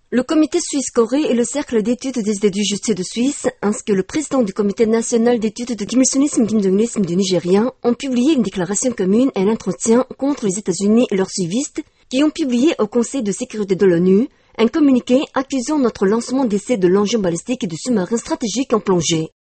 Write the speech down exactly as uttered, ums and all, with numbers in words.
Le comité Suisse-Corée et le cercle d'études des idées du justice de Suisse, ainsi que le président du comité national d'études de Kim Il-sungisme Kim Jong-ilisme du Nigeria, ont publié une déclaration commune et un entretien contre les États-Unis et leurs suivistes qui ont publié au Conseil de sécurité de l'ONU un communiqué accusant notre lancement d'essai de l'engin balistique et de sous-marins stratégiques en plongée.